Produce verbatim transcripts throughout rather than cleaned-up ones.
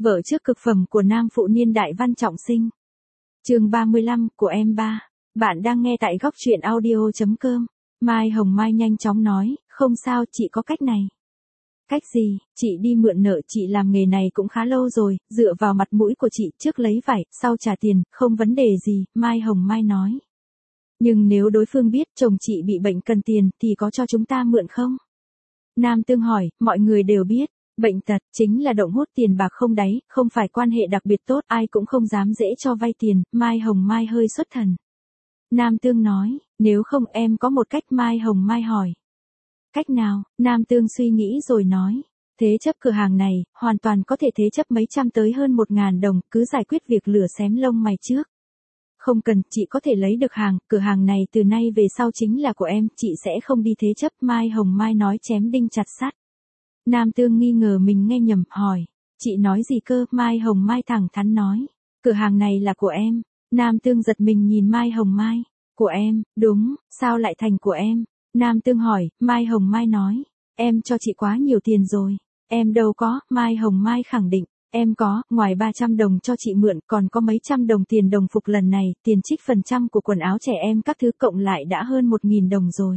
Vợ trước cực phẩm của nam phụ niên đại Văn Trọng Sinh. Chương ba mươi lăm của em ba. Bạn đang nghe tại góc truyện audio chấm com. Mai Hồng Mai nhanh chóng nói, không sao, chị có cách này. Cách gì? Chị đi mượn nợ, chị làm nghề này cũng khá lâu rồi, dựa vào mặt mũi của chị, trước lấy vải, sau trả tiền, không vấn đề gì, Mai Hồng Mai nói. Nhưng nếu đối phương biết chồng chị bị bệnh cần tiền, thì có cho chúng ta mượn không? Nam Tương hỏi, mọi người đều biết. Bệnh tật chính là động hút tiền bạc không đáy, không phải quan hệ đặc biệt tốt, ai cũng không dám dễ cho vay tiền. Mai Hồng Mai hơi xuất thần. Nam Tương nói, nếu không em có một cách. Mai Hồng Mai hỏi. Cách nào? Nam Tương suy nghĩ rồi nói. Thế chấp cửa hàng này, hoàn toàn có thể thế chấp mấy trăm tới hơn một ngàn đồng, cứ giải quyết việc lửa xém lông mày trước. Không cần, chị có thể lấy được hàng, cửa hàng này từ nay về sau chính là của em, chị sẽ không đi thế chấp. Mai Hồng Mai nói chém đinh chặt sắt. Nam Tương nghi ngờ mình nghe nhầm, hỏi, chị nói gì cơ? Mai Hồng Mai thẳng thắn nói, cửa hàng này là của em. Nam Tương giật mình nhìn Mai Hồng Mai, của em? Đúng, sao lại thành của em? Nam Tương hỏi. Mai Hồng Mai nói, em cho chị quá nhiều tiền rồi. Em đâu có. Mai Hồng Mai khẳng định, em có, ngoài ba trăm đồng cho chị mượn, còn có mấy trăm đồng tiền đồng phục lần này, tiền trích phần trăm của quần áo trẻ em các thứ cộng lại đã hơn một nghìn đồng rồi.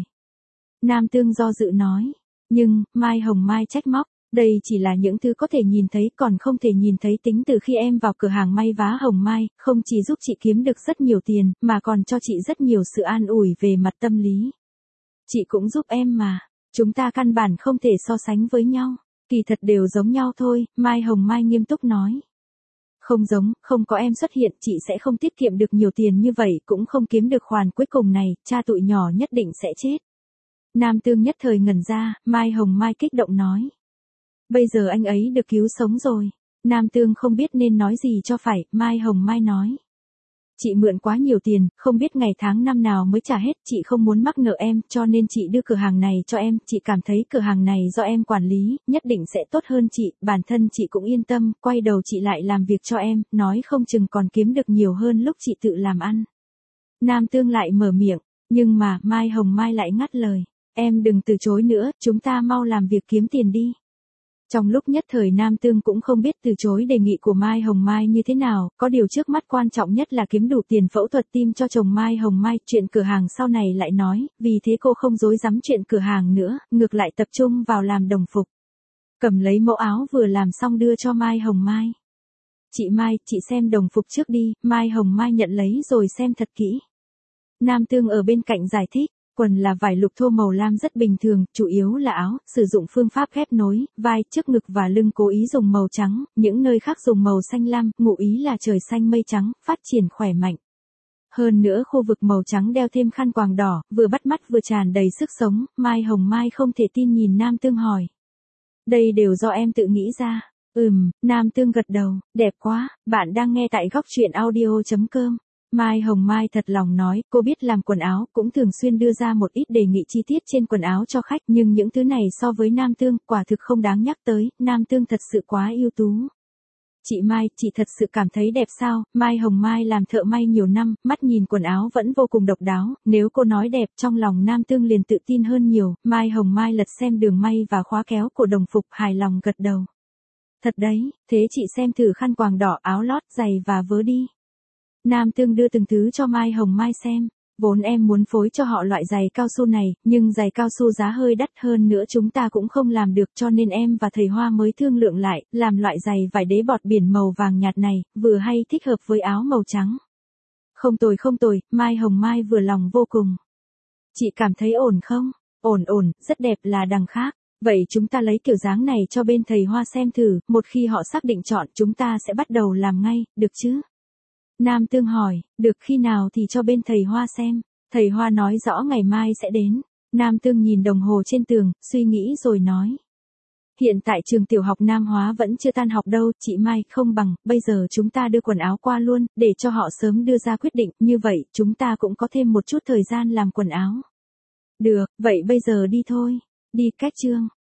Nam Tương do dự nói. Nhưng, Mai Hồng Mai trách móc, đây chỉ là những thứ có thể nhìn thấy, còn không thể nhìn thấy. Tính từ khi em vào cửa hàng may vá Hồng Mai, không chỉ giúp chị kiếm được rất nhiều tiền, mà còn cho chị rất nhiều sự an ủi về mặt tâm lý. Chị cũng giúp em mà, chúng ta căn bản không thể so sánh với nhau, kỳ thật đều giống nhau thôi. Mai Hồng Mai nghiêm túc nói. Không giống, không có em xuất hiện, chị sẽ không tiết kiệm được nhiều tiền như vậy, cũng không kiếm được khoản cuối cùng này, cha tụi nhỏ nhất định sẽ chết. Nam Tương nhất thời ngẩn ra. Mai Hồng Mai kích động nói. Bây giờ anh ấy được cứu sống rồi. Nam Tương không biết nên nói gì cho phải. Mai Hồng Mai nói. Chị mượn quá nhiều tiền, không biết ngày tháng năm nào mới trả hết, chị không muốn mắc nợ em, cho nên chị đưa cửa hàng này cho em, chị cảm thấy cửa hàng này do em quản lý, nhất định sẽ tốt hơn chị, bản thân chị cũng yên tâm, quay đầu chị lại làm việc cho em, nói không chừng còn kiếm được nhiều hơn lúc chị tự làm ăn. Nam Tương lại mở miệng, nhưng mà, Mai Hồng Mai lại ngắt lời. Em đừng từ chối nữa, chúng ta mau làm việc kiếm tiền đi. Trong lúc nhất thời Nam Tương cũng không biết từ chối đề nghị của Mai Hồng Mai như thế nào, có điều trước mắt quan trọng nhất là kiếm đủ tiền phẫu thuật tim cho chồng Mai Hồng Mai, chuyện cửa hàng sau này lại nói, vì thế cô không dối dám chuyện cửa hàng nữa, ngược lại tập trung vào làm đồng phục. Cầm lấy mẫu áo vừa làm xong đưa cho Mai Hồng Mai. Chị Mai, chị xem đồng phục trước đi. Mai Hồng Mai nhận lấy rồi xem thật kỹ. Nam Tương ở bên cạnh giải thích. Quần là vải lục thô màu lam rất bình thường, chủ yếu là áo, sử dụng phương pháp ghép nối, vai, trước ngực và lưng cố ý dùng màu trắng, những nơi khác dùng màu xanh lam, ngụ ý là trời xanh mây trắng, phát triển khỏe mạnh. Hơn nữa khu vực màu trắng đeo thêm khăn quàng đỏ, vừa bắt mắt vừa tràn đầy sức sống. Mai Hồng Mai không thể tin nhìn Nam Tương hỏi. Đây đều do em tự nghĩ ra. Ừm, Nam Tương gật đầu, đẹp quá. Bạn đang nghe tại góc truyện audio chấm com. Mai Hồng Mai thật lòng nói, cô biết làm quần áo, cũng thường xuyên đưa ra một ít đề nghị chi tiết trên quần áo cho khách, nhưng những thứ này so với Nam Tương, quả thực không đáng nhắc tới, Nam Tương thật sự quá ưu tú. Chị Mai, chị thật sự cảm thấy đẹp sao? Mai Hồng Mai làm thợ may nhiều năm, mắt nhìn quần áo vẫn vô cùng độc đáo, nếu cô nói đẹp, trong lòng Nam Tương liền tự tin hơn nhiều. Mai Hồng Mai lật xem đường may và khóa kéo của đồng phục, hài lòng gật đầu. Thật đấy, thế chị xem thử khăn quàng đỏ, áo lót, giày và vớ đi. Nam Tương đưa từng thứ cho Mai Hồng Mai xem. Vốn em muốn phối cho họ loại giày cao su này, nhưng giày cao su giá hơi đắt, hơn nữa chúng ta cũng không làm được, cho nên em và thầy Hoa mới thương lượng lại, làm loại giày vải đế bọt biển màu vàng nhạt này, vừa hay thích hợp với áo màu trắng. Không tồi không tồi, Mai Hồng Mai vừa lòng vô cùng. Chị cảm thấy ổn không? Ổn ổn, rất đẹp là đằng khác. Vậy chúng ta lấy kiểu dáng này cho bên thầy Hoa xem thử, một khi họ xác định chọn, chúng ta sẽ bắt đầu làm ngay, được chứ? Nam Tương hỏi, được, khi nào thì cho bên thầy Hoa xem. Thầy Hoa nói rõ ngày mai sẽ đến. Nam Tương nhìn đồng hồ trên tường, suy nghĩ rồi nói. Hiện tại trường tiểu học Nam Hóa vẫn chưa tan học đâu, chị Mai, không bằng, bây giờ chúng ta đưa quần áo qua luôn, để cho họ sớm đưa ra quyết định, như vậy, chúng ta cũng có thêm một chút thời gian làm quần áo. Được, vậy bây giờ đi thôi. Đi, cách chương.